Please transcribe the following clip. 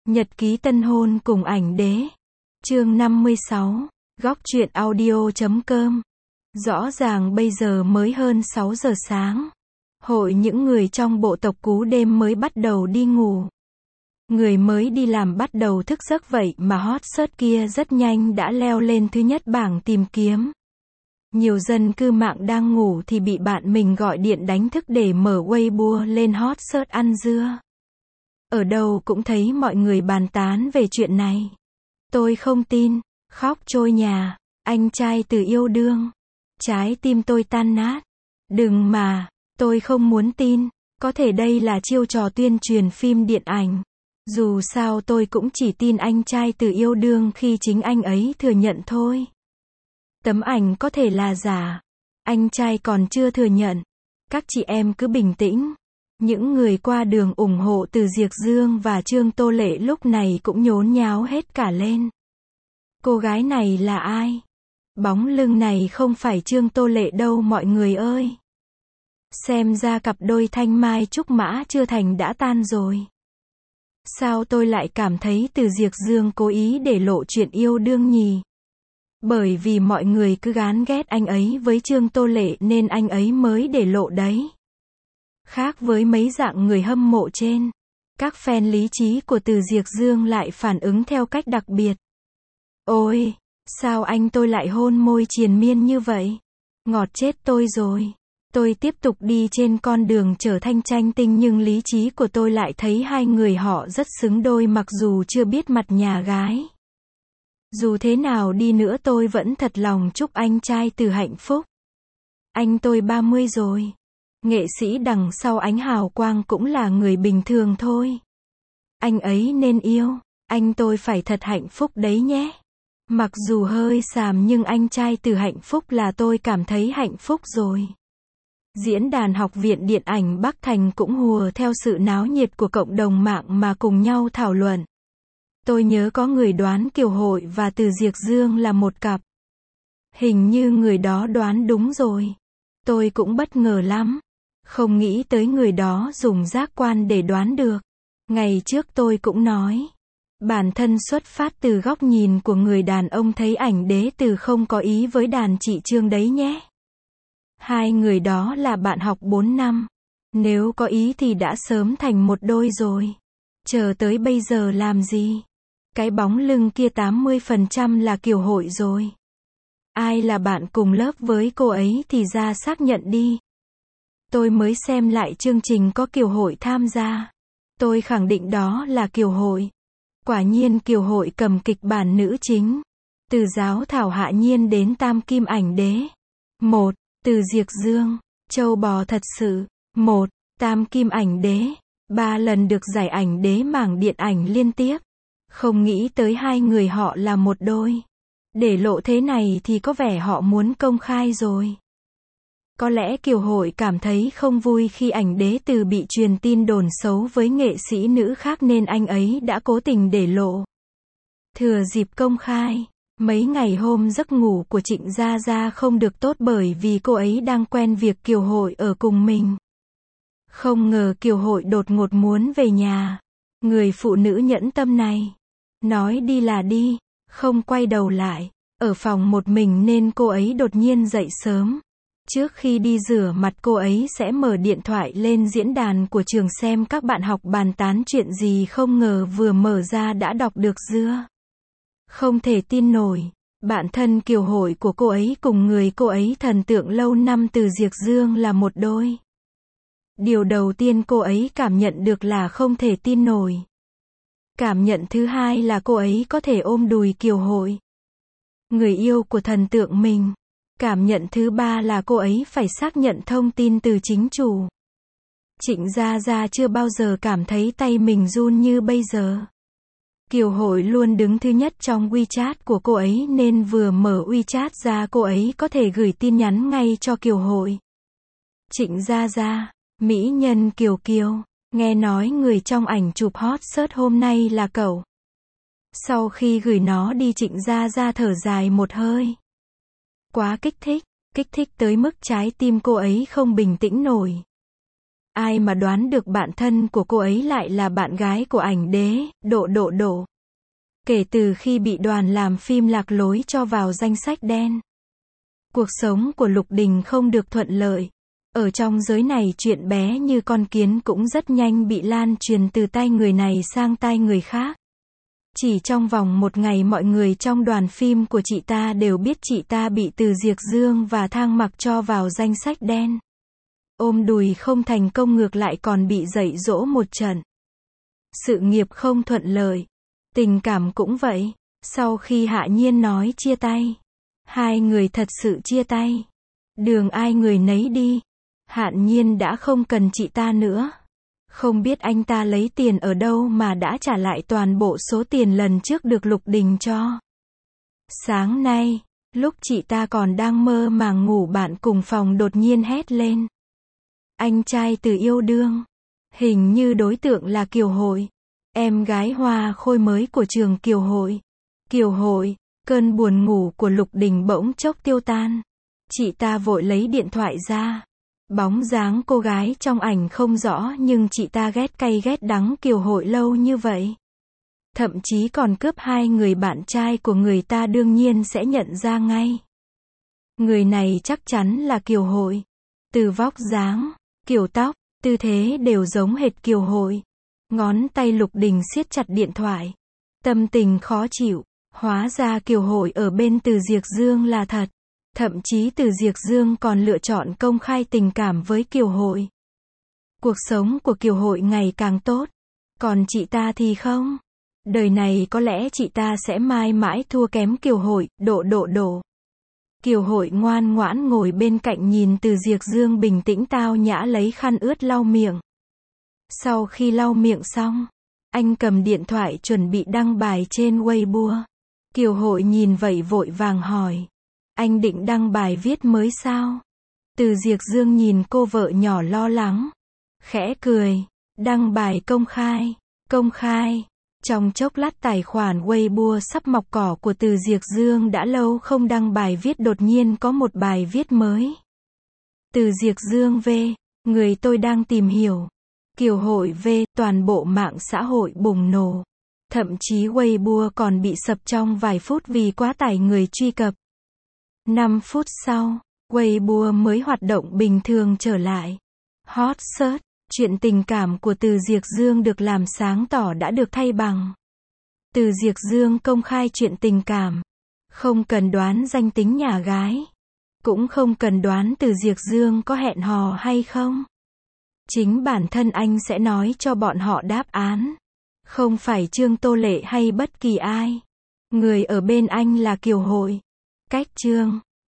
Nhật ký tân hôn cùng ảnh đế. Chương 56. Góc truyện audio.com. Rõ ràng bây giờ mới hơn 6 giờ sáng. Hội những người trong bộ tộc cú đêm mới bắt đầu đi ngủ. Người mới đi làm bắt đầu thức giấc vậy mà hot search kia rất nhanh đã leo lên thứ nhất bảng tìm kiếm. Nhiều dân cư mạng đang ngủ thì bị bạn mình gọi điện đánh thức để mở Weibo lên hot search ăn dưa. Ở đâu cũng thấy mọi người bàn tán về chuyện này. Tôi không tin, khóc trôi nhà, anh trai từ yêu đương. Trái tim tôi tan nát. Đừng mà, tôi không muốn tin, có thể đây là chiêu trò tuyên truyền phim điện ảnh. Dù sao tôi cũng chỉ tin anh trai từ yêu đương khi chính anh ấy thừa nhận thôi. Tấm ảnh có thể là giả. Anh trai còn chưa thừa nhận. Các chị em cứ bình tĩnh. Những người qua đường ủng hộ Từ Diệc Dương và Trương Tô Lệ lúc này cũng nhốn nháo hết cả lên. Cô gái này là ai? Bóng lưng này không phải Trương Tô Lệ đâu mọi người ơi. Xem ra cặp đôi Thanh Mai Trúc Mã chưa thành đã tan rồi. Sao tôi lại cảm thấy Từ Diệc Dương cố ý để lộ chuyện yêu đương nhỉ? Bởi vì mọi người cứ gán ghét anh ấy với Trương Tô Lệ nên anh ấy mới để lộ đấy. Khác với mấy dạng người hâm mộ trên, các fan lý trí của Từ Diệc Dương lại phản ứng theo cách đặc biệt. Ôi, sao anh tôi lại hôn môi triền miên như vậy? Ngọt chết tôi rồi. Tôi tiếp tục đi trên con đường trở thành tranh tinh nhưng lý trí của tôi lại thấy hai người họ rất xứng đôi mặc dù chưa biết mặt nhà gái. Dù thế nào đi nữa tôi vẫn thật lòng chúc anh trai Từ hạnh phúc. Anh tôi 30 rồi. Nghệ sĩ đằng sau ánh hào quang cũng là người bình thường thôi. Anh ấy nên yêu, anh tôi phải thật hạnh phúc đấy nhé. Mặc dù hơi xàm nhưng anh trai Từ hạnh phúc là tôi cảm thấy hạnh phúc rồi. Diễn đàn Học viện Điện ảnh Bắc Thành cũng hùa theo sự náo nhiệt của cộng đồng mạng mà cùng nhau thảo luận. Tôi nhớ có người đoán Kiều Hội và Từ Diệc Dương là một cặp. Hình như người đó đoán đúng rồi. Tôi cũng bất ngờ lắm. Không nghĩ tới người đó dùng giác quan để đoán được. Ngày trước tôi cũng nói. Bản thân xuất phát từ góc nhìn của người đàn ông thấy ảnh đế Từ không có ý với đàn chị Trương đấy nhé. Hai người đó là bạn học 4 năm. Nếu có ý thì đã sớm thành một đôi rồi. Chờ tới bây giờ làm gì? Cái bóng lưng kia 80% là Kiều Hội rồi. Ai là bạn cùng lớp với cô ấy thì ra xác nhận đi. Tôi mới xem lại chương trình có Kiều Hội tham gia. Tôi khẳng định đó là Kiều Hội. Quả nhiên Kiều Hội cầm kịch bản nữ chính. Từ Giáo Thảo Hạ Nhiên đến Tam Kim ảnh đế. 1. Từ Diệc Dương. Châu bò thật sự. 1. Tam Kim ảnh đế. 3 lần được giải ảnh đế mảng điện ảnh liên tiếp. Không nghĩ tới hai người họ là một đôi. Để lộ thế này thì có vẻ họ muốn công khai rồi. Có lẽ Kiều Hội cảm thấy không vui khi ảnh đế Từ bị truyền tin đồn xấu với nghệ sĩ nữ khác nên anh ấy đã cố tình để lộ. Thừa dịp công khai, mấy ngày hôm giấc ngủ của Trịnh Gia Gia không được tốt bởi vì cô ấy đang quen việc Kiều Hội ở cùng mình. Không ngờ Kiều Hội đột ngột muốn về nhà. Người phụ nữ nhẫn tâm này. Nói đi là đi, không quay đầu lại. Ở phòng một mình nên cô ấy đột nhiên dậy sớm. Trước khi đi rửa mặt cô ấy sẽ mở điện thoại lên diễn đàn của trường xem các bạn học bàn tán chuyện gì không ngờ vừa mở ra đã đọc được dưa. Không thể tin nổi, bạn thân Kiều Hội của cô ấy cùng người cô ấy thần tượng lâu năm Từ Diệc Dương là một đôi. Điều đầu tiên cô ấy cảm nhận được là không thể tin nổi. Cảm nhận thứ hai là cô ấy có thể ôm đùi Kiều Hội, người yêu của thần tượng mình. Cảm nhận thứ ba là cô ấy phải xác nhận thông tin từ chính chủ. Trịnh Gia Gia chưa bao giờ cảm thấy tay mình run như bây giờ. Kiều Hội luôn đứng thứ nhất trong WeChat của cô ấy nên vừa mở WeChat ra cô ấy có thể gửi tin nhắn ngay cho Kiều Hội. Trịnh Gia Gia, mỹ nhân Kiều Kiều, nghe nói người trong ảnh chụp hot search hôm nay là cậu. Sau khi gửi nó đi Trịnh Gia Gia thở dài một hơi. Quá kích thích tới mức trái tim cô ấy không bình tĩnh nổi. ai mà đoán được bạn thân của cô ấy lại là bạn gái của ảnh đế, Độ. Kể từ khi bị đoàn làm phim Lạc Lối cho vào danh sách đen, cuộc sống của Lục Đình không được thuận lợi. Ở trong giới này chuyện bé như con kiến cũng rất nhanh bị lan truyền từ tay người này sang tay người khác. Chỉ trong vòng một ngày mọi người trong đoàn phim của chị ta đều biết chị ta bị Từ Diệc Dương và Thang Mặc cho vào danh sách đen. Ôm đùi không thành công ngược lại còn bị dạy dỗ một trận. Sự nghiệp không thuận lợi. Tình cảm cũng vậy. Sau khi Hạ Nhiên nói chia tay, hai người thật sự chia tay. Đường ai người nấy đi. Hạ Nhiên đã không cần chị ta nữa. Không biết anh ta lấy tiền ở đâu mà đã trả lại toàn bộ số tiền lần trước được Lục Đình cho. Sáng nay, lúc chị ta còn đang mơ màng ngủ bạn cùng phòng đột nhiên hét lên. Anh trai từ yêu đương. Hình như đối tượng là Kiều Hội. Em gái hoa khôi mới của trường Kiều Hội. Kiều Hội, cơn buồn ngủ của Lục Đình bỗng chốc tiêu tan. Chị ta vội lấy điện thoại ra. Bóng dáng cô gái trong ảnh không rõ nhưng chị ta ghét cay ghét đắng Kiều Hội lâu như vậy. Thậm chí còn cướp hai người bạn trai của người ta đương nhiên sẽ nhận ra ngay. Người này chắc chắn là Kiều Hội. Từ vóc dáng, kiểu tóc, tư thế đều giống hệt Kiều Hội. Ngón tay Lục Đình siết chặt điện thoại. Tâm tình khó chịu. Hóa ra Kiều Hội ở bên Từ Diệc Dương là thật. Thậm chí Từ Diệc Dương còn lựa chọn công khai tình cảm với Kiều Hội. Cuộc sống của Kiều Hội ngày càng tốt. Còn chị ta thì không. Đời này có lẽ chị ta sẽ mãi mãi thua kém Kiều Hội, Độ. Kiều Hội ngoan ngoãn ngồi bên cạnh nhìn Từ Diệc Dương bình tĩnh tao nhã lấy khăn ướt lau miệng. Sau khi lau miệng xong, anh cầm điện thoại chuẩn bị đăng bài trên Weibo. Kiều Hội nhìn vậy vội vàng hỏi. Anh định đăng bài viết mới sao? Từ Diệc Dương nhìn cô vợ nhỏ lo lắng. Khẽ cười. Đăng bài công khai. Trong chốc lát tài khoản Weibo sắp mọc cỏ của Từ Diệc Dương đã lâu không đăng bài viết đột nhiên có một bài viết mới. Từ Diệc Dương V. Người tôi đang tìm hiểu. Kiều Hội V. Toàn bộ mạng xã hội bùng nổ. Thậm chí Weibo còn bị sập trong vài phút vì quá tải người truy cập. 5 phút sau, Weibo mới hoạt động bình thường trở lại. Hot search, chuyện tình cảm của Từ Diệc Dương được làm sáng tỏ đã được thay bằng. Từ Diệc Dương công khai chuyện tình cảm. Không cần đoán danh tính nhà gái. Cũng không cần đoán Từ Diệc Dương có hẹn hò hay không. Chính bản thân anh sẽ nói cho bọn họ đáp án. Không phải Trương Tô Lệ hay bất kỳ ai. Người ở bên anh là Kiều Hội. Cách Trương